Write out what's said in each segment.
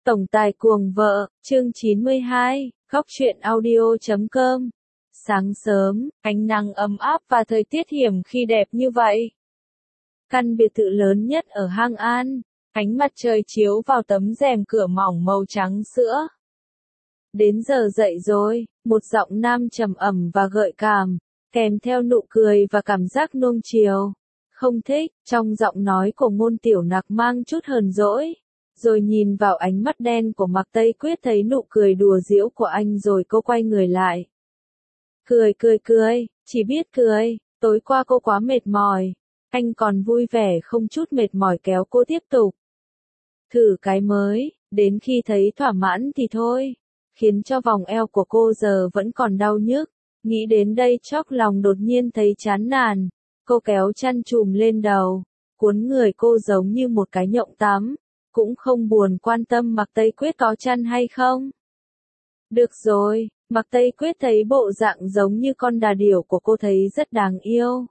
Tổng tài cuồng vợ, chương 92, khóc chuyện audio.com. Sáng sớm, ánh nắng ấm áp và thời tiết hiểm khi đẹp như vậy. Căn biệt thự lớn nhất ở Hang An, ánh mặt trời chiếu vào tấm rèm cửa mỏng màu trắng sữa. Đến giờ dậy rồi, một giọng nam trầm ẩm và gợi cảm, kèm theo nụ cười và cảm giác nuông chiều. Không thích, trong giọng nói của Ngôn Tiểu Nặc mang chút hờn dỗi. Rồi nhìn vào ánh mắt đen của Mạc Tây Quyết thấy nụ cười đùa giễu của anh rồi cô quay người lại. Cười, chỉ biết cười, tối qua cô quá mệt mỏi. Anh còn vui vẻ không chút mệt mỏi kéo cô tiếp tục. Thử cái mới, đến khi thấy thỏa mãn thì thôi. Khiến cho vòng eo của cô giờ vẫn còn đau nhức. Nghĩ đến đây chốc lòng đột nhiên thấy chán nản. Cô kéo chăn chùm lên đầu, cuốn người cô giống như một cái nhộng tắm. Cũng không buồn quan tâm Mạc Tây Quyết có chăn hay không. Được rồi, Mạc Tây Quyết thấy bộ dạng giống như con đà điểu của cô thấy rất đáng yêu.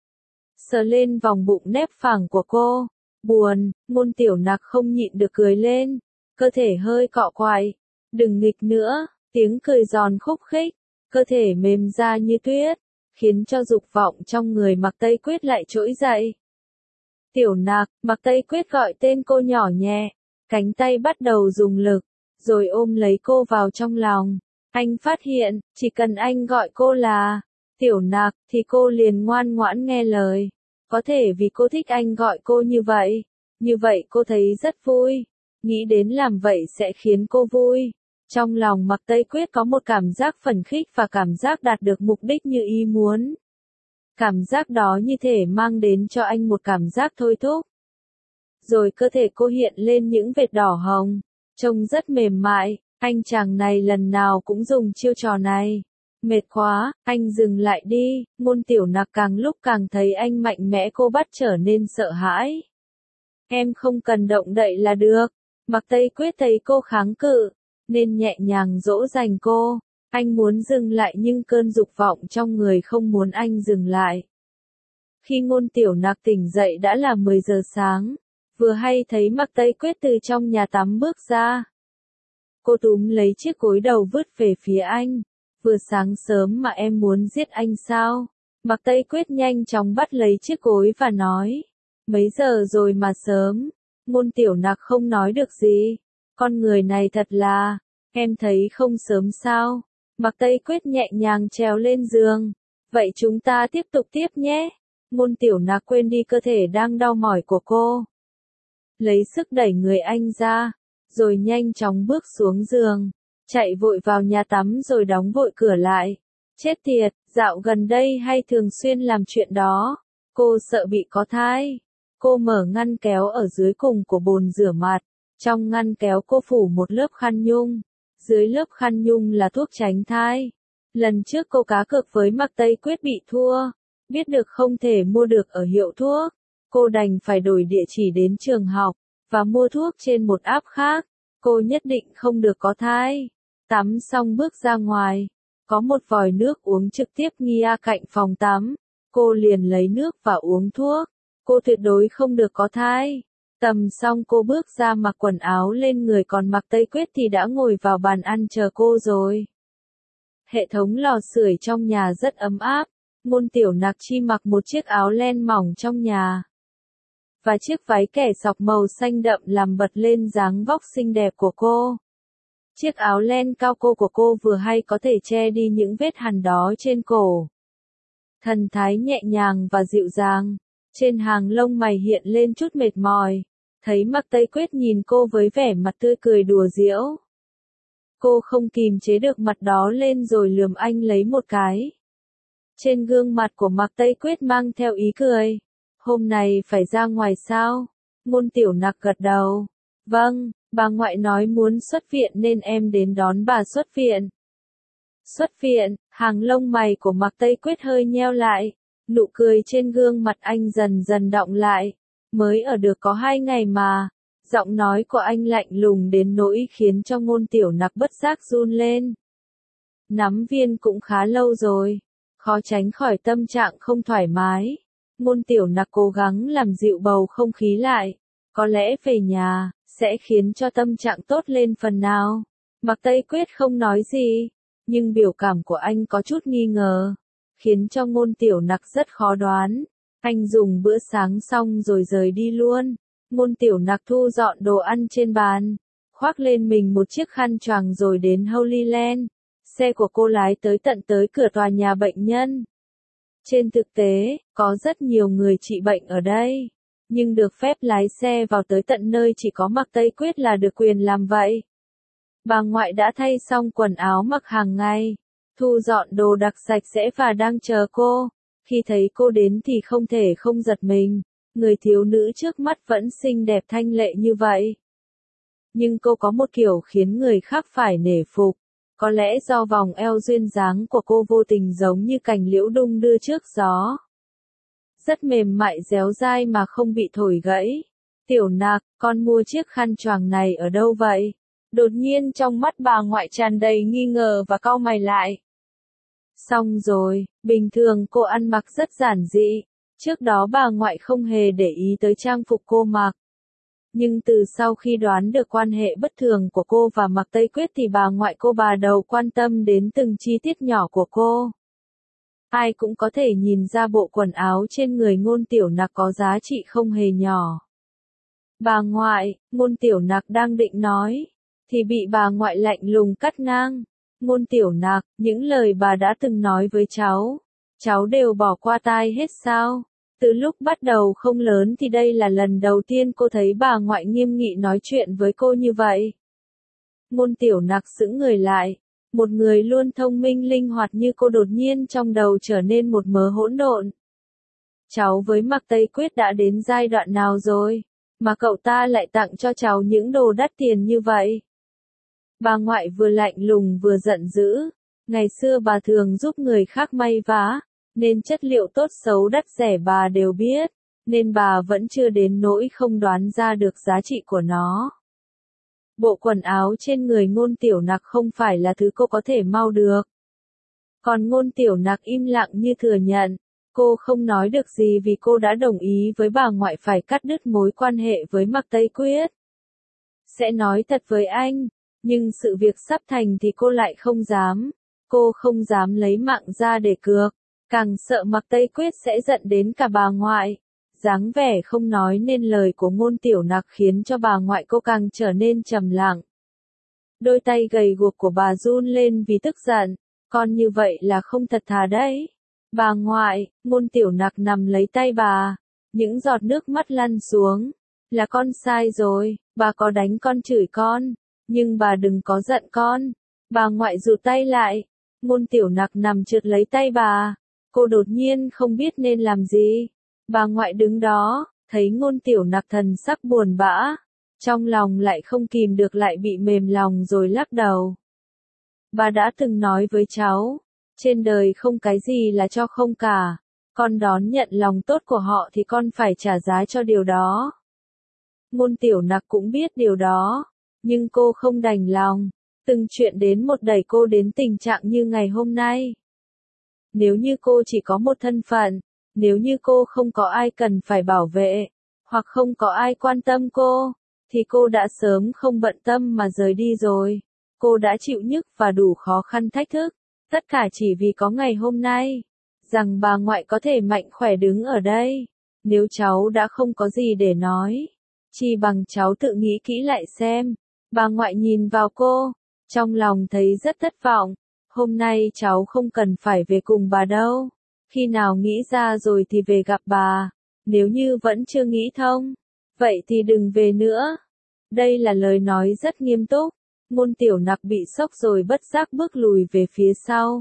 Sờ lên vòng bụng nếp phẳng của cô, buồn, Ngôn Tiểu Nặc không nhịn được cười lên, cơ thể hơi cọ quại, đừng nghịch nữa, tiếng cười giòn khúc khích, cơ thể mềm ra như tuyết, khiến cho dục vọng trong người Mạc Tây Quyết lại trỗi dậy. Tiểu Nặc, Mạc Tây Quyết gọi tên cô nhỏ nhẹ, cánh tay bắt đầu dùng lực, rồi ôm lấy cô vào trong lòng. Anh phát hiện, chỉ cần anh gọi cô là Tiểu Nặc, thì cô liền ngoan ngoãn nghe lời. Có thể vì cô thích anh gọi cô như vậy cô thấy rất vui, nghĩ đến làm vậy sẽ khiến cô vui. Trong lòng Mạc Tây Quyết có một cảm giác phấn khích và cảm giác đạt được mục đích như ý muốn. Cảm giác đó như thể mang đến cho anh một cảm giác thôi thúc. Rồi cơ thể cô hiện lên những vệt đỏ hồng, trông rất mềm mại, anh chàng này lần nào cũng dùng chiêu trò này. Mệt quá, anh dừng lại đi, Ngôn Tiểu Nặc càng lúc càng thấy anh mạnh mẽ cô bắt trở nên sợ hãi. Em không cần động đậy là được. Mạc Tây Quyết thấy cô kháng cự, nên nhẹ nhàng dỗ dành cô. Anh muốn dừng lại nhưng cơn dục vọng trong người không muốn anh dừng lại. Khi Ngôn Tiểu Nặc tỉnh dậy đã là 10 giờ sáng, vừa hay thấy Mạc Tây Quyết từ trong nhà tắm bước ra. Cô túm lấy chiếc gối đầu vứt về phía anh. Vừa sáng sớm mà em muốn giết anh sao? Mạc Tây Quyết nhanh chóng bắt lấy chiếc gối và nói. Mấy giờ rồi mà sớm? Ngôn Tiểu Nặc không nói được gì. Con người này thật là, em thấy không sớm sao? Mạc Tây Quyết nhẹ nhàng trèo lên giường. Vậy chúng ta tiếp tục tiếp nhé. Ngôn Tiểu Nặc quên đi cơ thể đang đau mỏi của cô. Lấy sức đẩy người anh ra, rồi nhanh chóng bước xuống giường. Chạy vội vào nhà tắm rồi đóng vội cửa lại. Chết tiệt, dạo gần đây hay thường xuyên làm chuyện đó. Cô sợ bị có thai. Cô mở ngăn kéo ở dưới cùng của bồn rửa mặt. Trong ngăn kéo cô phủ một lớp khăn nhung. Dưới lớp khăn nhung là thuốc tránh thai. Lần trước cô cá cược với Mạc Tây Quyết bị thua. Biết được không thể mua được ở hiệu thuốc. Cô đành phải đổi địa chỉ đến trường học, và mua thuốc trên một app khác. Cô nhất định không được có thai. Tắm xong bước ra ngoài. Có một vòi nước uống trực tiếp ngay cạnh phòng tắm. Cô liền lấy nước và uống thuốc. Cô tuyệt đối không được có thai. Tầm xong cô bước ra mặc quần áo lên người còn Mạc Tây Quyết thì đã ngồi vào bàn ăn chờ cô rồi. Hệ thống lò sưởi trong nhà rất ấm áp. Ngôn Tiểu Nặc chi mặc một chiếc áo len mỏng trong nhà. Và chiếc váy kẻ sọc màu xanh đậm làm bật lên dáng vóc xinh đẹp của cô. Chiếc áo len cao cô của cô vừa hay có thể che đi những vết hằn đó trên cổ. Thần thái nhẹ nhàng và dịu dàng. Trên hàng lông mày hiện lên chút mệt mỏi. Thấy Mạc Tây Quyết nhìn cô với vẻ mặt tươi cười đùa giễu. Cô không kìm chế được mặt đó lên rồi lườm anh lấy một cái. Trên gương mặt của Mạc Tây Quyết mang theo ý cười. Hôm nay phải ra ngoài sao? Ngôn Tiểu Nặc gật đầu. Vâng, bà ngoại nói muốn xuất viện nên em đến đón bà xuất viện. Xuất viện, hàng lông mày của Mạc Tây Quyết hơi nheo lại. Nụ cười trên gương mặt anh dần dần đọng lại. Mới ở được có 2 ngày mà. Giọng nói của anh lạnh lùng đến nỗi khiến cho Ngôn Tiểu Nặc bất giác run lên. Nắm viên cũng khá lâu rồi. Khó tránh khỏi tâm trạng không thoải mái. Ngôn Tiểu Nặc cố gắng làm dịu bầu không khí lại. Có lẽ về nhà, sẽ khiến cho tâm trạng tốt lên phần nào. Mạc Tây Quyết không nói gì, nhưng biểu cảm của anh có chút nghi ngờ, khiến cho Ngôn Tiểu Nặc rất khó đoán. Anh dùng bữa sáng xong rồi rời đi luôn. Ngôn Tiểu Nặc thu dọn đồ ăn trên bàn, khoác lên mình một chiếc khăn choàng rồi đến Holy Land. Xe của cô lái tới cửa tòa nhà bệnh nhân. Trên thực tế, có rất nhiều người trị bệnh ở đây, nhưng được phép lái xe vào tới tận nơi chỉ có Mạc Tây Quyết là được quyền làm vậy. Bà ngoại đã thay xong quần áo mặc hàng ngày, thu dọn đồ đạc sạch sẽ và đang chờ cô. Khi thấy cô đến thì không thể không giật mình, người thiếu nữ trước mắt vẫn xinh đẹp thanh lệ như vậy. Nhưng cô có một kiểu khiến người khác phải nể phục. Có lẽ do vòng eo duyên dáng của cô vô tình giống như cành liễu đung đưa trước gió. Rất mềm mại réo dai mà không bị thổi gãy. Tiểu Nặc, con mua chiếc khăn choàng này ở đâu vậy? Đột nhiên trong mắt bà ngoại tràn đầy nghi ngờ và cau mày lại. Xong rồi, bình thường cô ăn mặc rất giản dị. Trước đó bà ngoại không hề để ý tới trang phục cô mặc. Nhưng từ sau khi đoán được quan hệ bất thường của cô và Mạc Tây Quyết thì bà ngoại cô bà đầu quan tâm đến từng chi tiết nhỏ của cô. Ai cũng có thể nhìn ra bộ quần áo trên người Ngôn Tiểu Nặc có giá trị không hề nhỏ. Bà ngoại, Ngôn Tiểu Nặc đang định nói, thì bị bà ngoại lạnh lùng cắt ngang. Ngôn Tiểu Nặc, những lời bà đã từng nói với cháu đều bỏ qua tai hết sao? Từ lúc bắt đầu không lớn thì đây là lần đầu tiên cô thấy bà ngoại nghiêm nghị nói chuyện với cô như vậy. Ngôn Tiểu Nặc sững người lại, một người luôn thông minh linh hoạt như cô đột nhiên trong đầu trở nên một mớ hỗn độn. Cháu với Mạc Tây Quyết đã đến giai đoạn nào rồi, mà cậu ta lại tặng cho cháu những đồ đắt tiền như vậy? Bà ngoại vừa lạnh lùng vừa giận dữ, ngày xưa bà thường giúp người khác may vá, nên chất liệu tốt xấu đắt rẻ bà đều biết, nên bà vẫn chưa đến nỗi không đoán ra được giá trị của nó. Bộ quần áo trên người Ngôn Tiểu Nặc không phải là thứ cô có thể mau được. Còn Ngôn Tiểu Nặc im lặng như thừa nhận, cô không nói được gì vì cô đã đồng ý với bà ngoại phải cắt đứt mối quan hệ với Mạc Tây Quyết. Sẽ nói thật với anh, nhưng sự việc sắp thành thì cô lại không dám. Cô không dám lấy mạng ra để cược, càng sợ Mạc Tây Quyết sẽ giận đến cả bà ngoại. Dáng vẻ không nói nên lời của Ngôn Tiểu Nặc khiến cho bà ngoại cô càng trở nên trầm lặng. Đôi tay gầy guộc của bà run lên vì tức giận, con như vậy là không thật thà đấy. Bà ngoại, Ngôn Tiểu Nặc nằm lấy tay bà, những giọt nước mắt lăn xuống. Là con sai rồi, bà có đánh con chửi con, nhưng bà đừng có giận con. Bà ngoại rụt tay lại, Ngôn Tiểu Nặc nằm trượt lấy tay bà. Cô đột nhiên không biết nên làm gì. Bà ngoại đứng đó, thấy Ngôn Tiểu Nặc thần sắc buồn bã, trong lòng lại không kìm được lại bị mềm lòng rồi lắc đầu. Bà đã từng nói với cháu, trên đời không cái gì là cho không cả, con đón nhận lòng tốt của họ thì con phải trả giá cho điều đó. Ngôn Tiểu Nặc cũng biết điều đó, nhưng cô không đành lòng, từng chuyện đến một đẩy cô đến tình trạng như ngày hôm nay. Nếu như cô chỉ có một thân phận, nếu như cô không có ai cần phải bảo vệ, hoặc không có ai quan tâm cô, thì cô đã sớm không bận tâm mà rời đi rồi. Cô đã chịu nhức và đủ khó khăn thách thức, tất cả chỉ vì có ngày hôm nay, rằng bà ngoại có thể mạnh khỏe đứng ở đây. Nếu cháu đã không có gì để nói, chỉ bằng cháu tự nghĩ kỹ lại xem. Bà ngoại nhìn vào cô, trong lòng thấy rất thất vọng. Hôm nay cháu không cần phải về cùng bà đâu. Khi nào nghĩ ra rồi thì về gặp bà. Nếu như vẫn chưa nghĩ thông, vậy thì đừng về nữa. Đây là lời nói rất nghiêm túc. Ngôn Tiểu Nặc bị sốc rồi bất giác bước lùi về phía sau.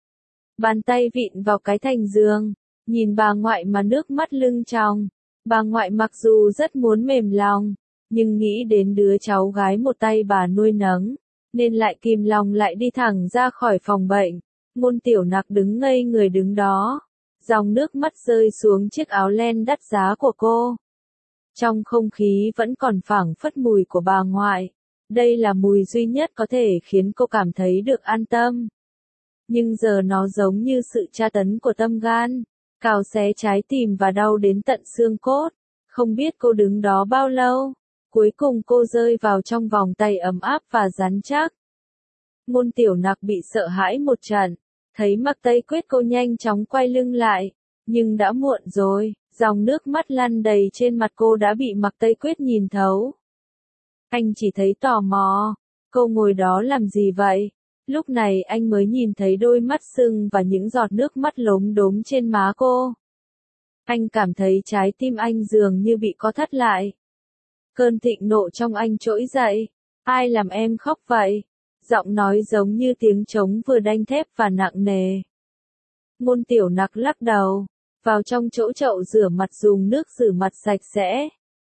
Bàn tay vịn vào cái thành giường, nhìn bà ngoại mà nước mắt lưng tròng. Bà ngoại mặc dù rất muốn mềm lòng, nhưng nghĩ đến đứa cháu gái một tay bà nuôi nấng, nên lại kìm lòng lại đi thẳng ra khỏi phòng bệnh. Ngôn Tiểu Nặc đứng ngây người đứng đó, dòng nước mắt rơi xuống chiếc áo len đắt giá của cô. Trong không khí vẫn còn phảng phất mùi của bà ngoại. Đây là mùi duy nhất có thể khiến cô cảm thấy được an tâm. Nhưng giờ nó giống như sự tra tấn của tâm gan, cào xé trái tim và đau đến tận xương cốt. Không biết cô đứng đó bao lâu, Cuối cùng cô rơi vào trong vòng tay ấm áp và rắn chắc. Ngôn Tiểu Nặc bị sợ hãi một trận, thấy Mạc Tây Quyết cô nhanh chóng quay lưng lại, nhưng đã muộn rồi, dòng nước mắt lăn đầy trên mặt cô đã bị Mạc Tây Quyết nhìn thấu. Anh chỉ thấy tò mò, cô ngồi đó làm gì vậy? Lúc này anh mới nhìn thấy đôi mắt sưng và những giọt nước mắt lốm đốm trên má cô. Anh cảm thấy trái tim anh dường như bị co thắt lại. Cơn thịnh nộ trong anh trỗi dậy. Ai làm em khóc vậy? Giọng nói giống như tiếng trống vừa đanh thép và nặng nề. Ngôn Tiểu Nặc lắc đầu, vào trong chỗ chậu rửa mặt dùng nước rửa mặt sạch sẽ.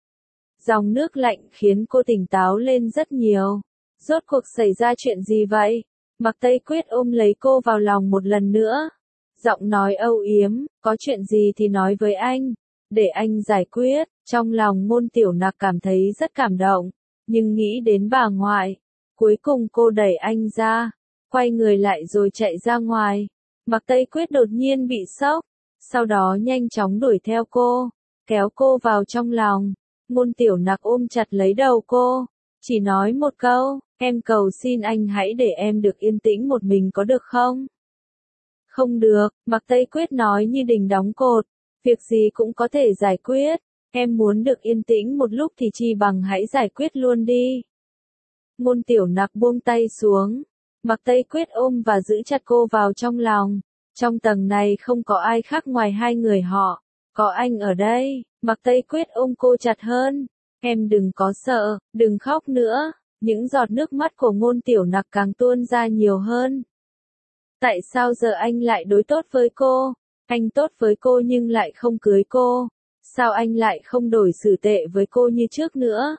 Dòng nước lạnh khiến cô tỉnh táo lên rất nhiều. Rốt cuộc xảy ra chuyện gì vậy? Mạc Tây Quyết ôm lấy cô vào lòng một lần nữa. Giọng nói âu yếm, có chuyện gì thì nói với anh, để anh giải quyết. Trong lòng Ngôn Tiểu Nặc cảm thấy rất cảm động, nhưng nghĩ đến bà ngoại. Cuối cùng cô đẩy anh ra, quay người lại rồi chạy ra ngoài. Mạc Tây Quyết đột nhiên bị sốc, sau đó nhanh chóng đuổi theo cô, kéo cô vào trong lòng. Ngôn Tiểu Nặc ôm chặt lấy đầu cô, chỉ nói một câu, em cầu xin anh hãy để em được yên tĩnh một mình có được không? Không được, Mạc Tây Quyết nói như đình đóng cột, việc gì cũng có thể giải quyết, em muốn được yên tĩnh một lúc thì chi bằng hãy giải quyết luôn đi. Ngôn Tiểu Nặc buông tay xuống, Mạc Tây Quyết ôm và giữ chặt cô vào trong lòng. Trong tầng này không có ai khác ngoài hai người họ, có anh ở đây. Mạc Tây Quyết ôm cô chặt hơn, em đừng có sợ, đừng khóc nữa. Những giọt nước mắt của Ngôn Tiểu Nặc càng tuôn ra nhiều hơn. Tại sao giờ anh lại đối tốt với cô? Anh tốt với cô nhưng lại không cưới cô. Sao anh lại không đổi xử tệ với cô như trước nữa?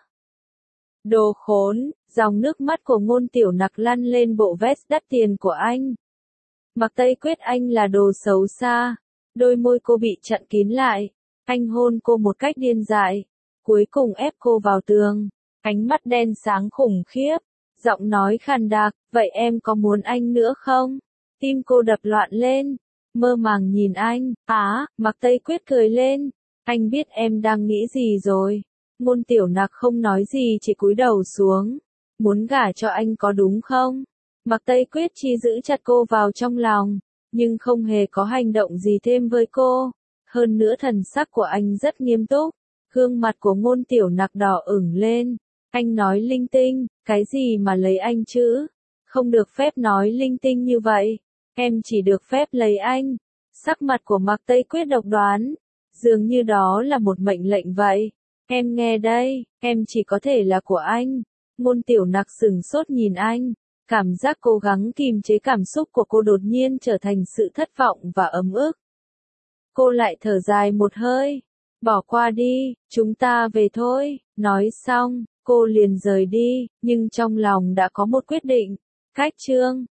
Đồ khốn, dòng nước mắt của Ngôn Tiểu Nặc lăn lên bộ vest đắt tiền của anh. Mạc Tây Quyết anh là đồ xấu xa. Đôi môi cô bị chặn kín lại. Anh hôn cô một cách điên dại. Cuối cùng ép cô vào tường. Ánh mắt đen sáng khủng khiếp. Giọng nói khàn đặc, vậy em có muốn anh nữa không? Tim cô đập loạn lên. Mơ màng nhìn anh. Mạc Tây Quyết cười lên. Anh biết em đang nghĩ gì rồi. Ngôn Tiểu Nặc không nói gì chỉ cúi đầu xuống. Muốn gả cho anh có đúng không? Mạc Tây Quyết chỉ giữ chặt cô vào trong lòng, nhưng không hề có hành động gì thêm với cô. Hơn nữa thần sắc của anh rất nghiêm túc. Gương mặt của Ngôn Tiểu Nặc đỏ ửng lên. Anh nói linh tinh, cái gì mà lấy anh chứ? Không được phép nói linh tinh như vậy. Em chỉ được phép lấy anh. Sắc mặt của Mạc Tây Quyết độc đoán. Dường như đó là một mệnh lệnh vậy. Em nghe đây, em chỉ có thể là của anh. Ngôn Tiểu Nặc sửng sốt nhìn anh. Cảm giác cố gắng kìm chế cảm xúc của cô đột nhiên trở thành sự thất vọng và ấm ức. Cô lại thở dài một hơi. Bỏ qua đi, chúng ta về thôi. Nói xong, cô liền rời đi, nhưng trong lòng đã có một quyết định. Cách chương